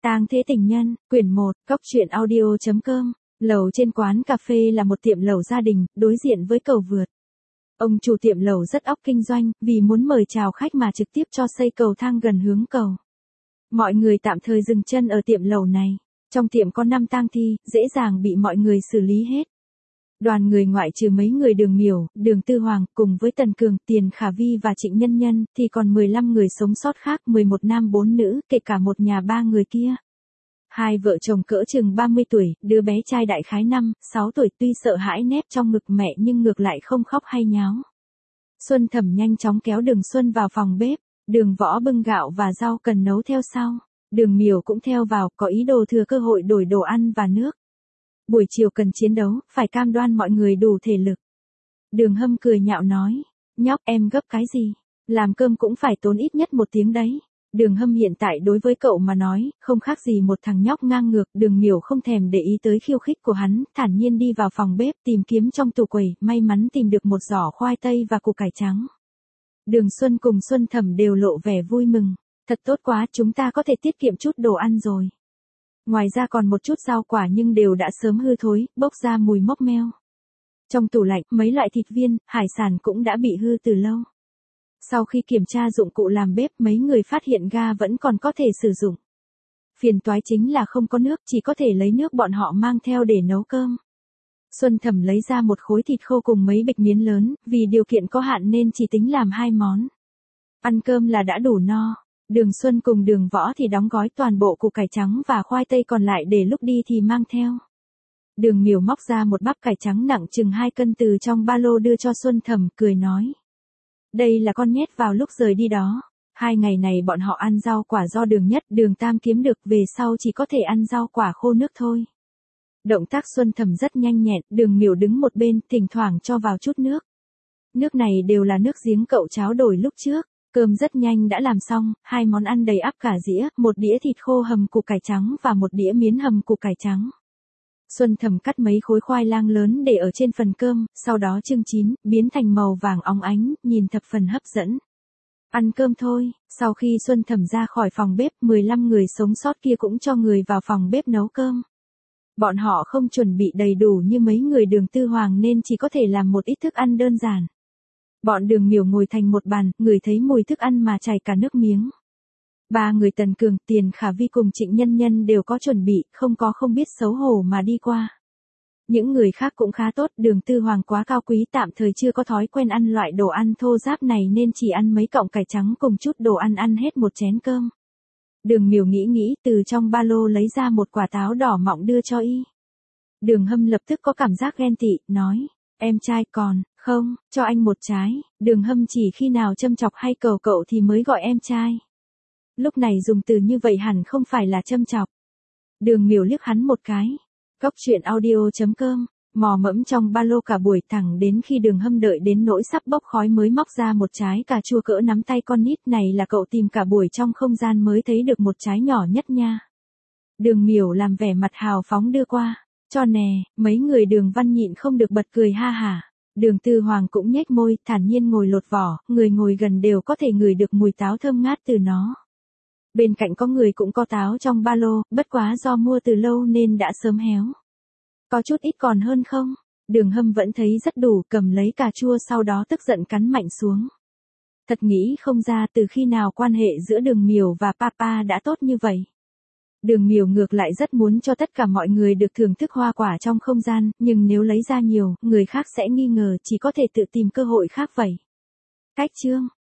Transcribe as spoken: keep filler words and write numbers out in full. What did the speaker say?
Tang Thế Tình Nhân, quyển một, cóc truyện audio chấm com. Lầu trên quán cà phê là một tiệm lẩu gia đình, đối diện với cầu vượt. Ông chủ tiệm lẩu rất óc kinh doanh, vì muốn mời chào khách mà trực tiếp cho xây cầu thang gần hướng cầu. Mọi người tạm thời dừng chân ở tiệm lẩu này. Trong tiệm có năm tang thi, dễ dàng bị mọi người xử lý hết. Đoàn người ngoại trừ mấy người Đường Miểu, Đường Tư Hoàng, cùng với Tần Cường, Tiền Khả Vi và Trịnh Nhân Nhân, thì còn mười lăm người sống sót khác, mười một nam bốn nữ, kể cả một nhà ba người kia. Hai vợ chồng cỡ chừng ba mươi tuổi, đứa bé trai đại khái năm, sáu tuổi tuy sợ hãi nép trong ngực mẹ nhưng ngược lại không khóc hay nháo. Xuân Thẩm nhanh chóng kéo Đường Xuân vào phòng bếp, Đường Võ bưng gạo và rau cần nấu theo sau. Đường Miểu cũng theo vào, có ý đồ thừa cơ hội đổi đồ ăn và nước. Buổi chiều cần chiến đấu, phải cam đoan mọi người đủ thể lực. Đường Hâm cười nhạo nói, nhóc em gấp cái gì, làm cơm cũng phải tốn ít nhất một tiếng đấy. Đường Hâm hiện tại đối với cậu mà nói, không khác gì một thằng nhóc ngang ngược. Đường Miểu không thèm để ý tới khiêu khích của hắn, thản nhiên đi vào phòng bếp tìm kiếm trong tủ quầy, may mắn tìm được một giỏ khoai tây và củ cải trắng. Đường Xuân cùng Xuân Thẩm đều lộ vẻ vui mừng, thật tốt quá, chúng ta có thể tiết kiệm chút đồ ăn rồi. Ngoài ra còn một chút rau quả nhưng đều đã sớm hư thối, bốc ra mùi mốc meo. Trong tủ lạnh, mấy loại thịt viên, hải sản cũng đã bị hư từ lâu. Sau khi kiểm tra dụng cụ làm bếp, mấy người phát hiện ga vẫn còn có thể sử dụng. Phiền toái chính là không có nước, chỉ có thể lấy nước bọn họ mang theo để nấu cơm. Xuân Thẩm lấy ra một khối thịt khô cùng mấy bịch miến lớn, vì điều kiện có hạn nên chỉ tính làm hai món. Ăn cơm là đã đủ no. Đường Xuân cùng Đường Võ thì đóng gói toàn bộ củ cải trắng và khoai tây còn lại để lúc đi thì mang theo. Đường Miểu móc ra một bắp cải trắng nặng chừng hai cân từ trong ba lô đưa cho Xuân Thẩm, cười nói. Đây là con nhét vào lúc rời đi đó. Hai ngày này bọn họ ăn rau quả do Đường Nhất, Đường Tam kiếm được, về sau chỉ có thể ăn rau quả khô nước thôi. Động tác Xuân Thẩm rất nhanh nhẹn, Đường Miểu đứng một bên, thỉnh thoảng cho vào chút nước. Nước này đều là nước giếng cậu tráo đổi lúc trước. Cơm rất nhanh đã làm xong, hai món ăn đầy ắp cả dĩa, một đĩa thịt khô hầm củ cải trắng và một đĩa miến hầm củ cải trắng. Xuân Thẩm cắt mấy khối khoai lang lớn để ở trên phần cơm, sau đó chưng chín, biến thành màu vàng óng ánh, nhìn thập phần hấp dẫn. Ăn cơm thôi. Sau khi Xuân Thẩm ra khỏi phòng bếp, mười lăm người sống sót kia cũng cho người vào phòng bếp nấu cơm. Bọn họ không chuẩn bị đầy đủ như mấy người Đường Tư Hoàng nên chỉ có thể làm một ít thức ăn đơn giản. Bọn Đường Miểu ngồi thành một bàn, ngửi thấy mùi thức ăn mà chảy cả nước miếng. Ba người Tần Cường, Tiền Khả Vi cùng Trịnh Nhân Nhân đều có chuẩn bị, không có không biết xấu hổ mà đi qua. Những người khác cũng khá tốt, Đường Tư Hoàng quá cao quý tạm thời chưa có thói quen ăn loại đồ ăn thô ráp này nên chỉ ăn mấy cọng cải trắng cùng chút đồ ăn ăn hết một chén cơm. Đường Miểu nghĩ nghĩ, từ trong ba lô lấy ra một quả táo đỏ mọng đưa cho y. Đường Hâm lập tức có cảm giác ghen tị, nói, em trai còn, không, cho anh một trái. Đường Hâm chỉ khi nào châm chọc hay cầu cậu thì mới gọi em trai. Lúc này dùng từ như vậy hẳn không phải là châm chọc. Đường Miểu liếc hắn một cái. Cóc truyện audio chấm com, mò mẫm trong ba lô cả buổi thẳng đến khi Đường Hâm đợi đến nỗi sắp bốc khói mới móc ra một trái cà chua cỡ nắm tay con nít. Này là cậu tìm cả buổi trong không gian mới thấy được một trái nhỏ nhất nha. Đường Miểu làm vẻ mặt hào phóng đưa qua. Cho nè, mấy người Đường Văn nhịn không được bật cười ha hả. Đường Tư Hoàng cũng nhếch môi, thản nhiên ngồi lột vỏ, người ngồi gần đều có thể ngửi được mùi táo thơm ngát từ nó. Bên cạnh có người cũng có táo trong ba lô, bất quá do mua từ lâu nên đã sớm héo. Có chút ít còn hơn không? Đường Hâm vẫn thấy rất đủ, cầm lấy cà chua sau đó tức giận cắn mạnh xuống. Thật nghĩ không ra từ khi nào quan hệ giữa Đường Miểu và Papa đã tốt như vậy. Đường Miểu ngược lại rất muốn cho tất cả mọi người được thưởng thức hoa quả trong không gian, nhưng nếu lấy ra nhiều, người khác sẽ nghi ngờ, chỉ có thể tự tìm cơ hội khác vậy. Cách chương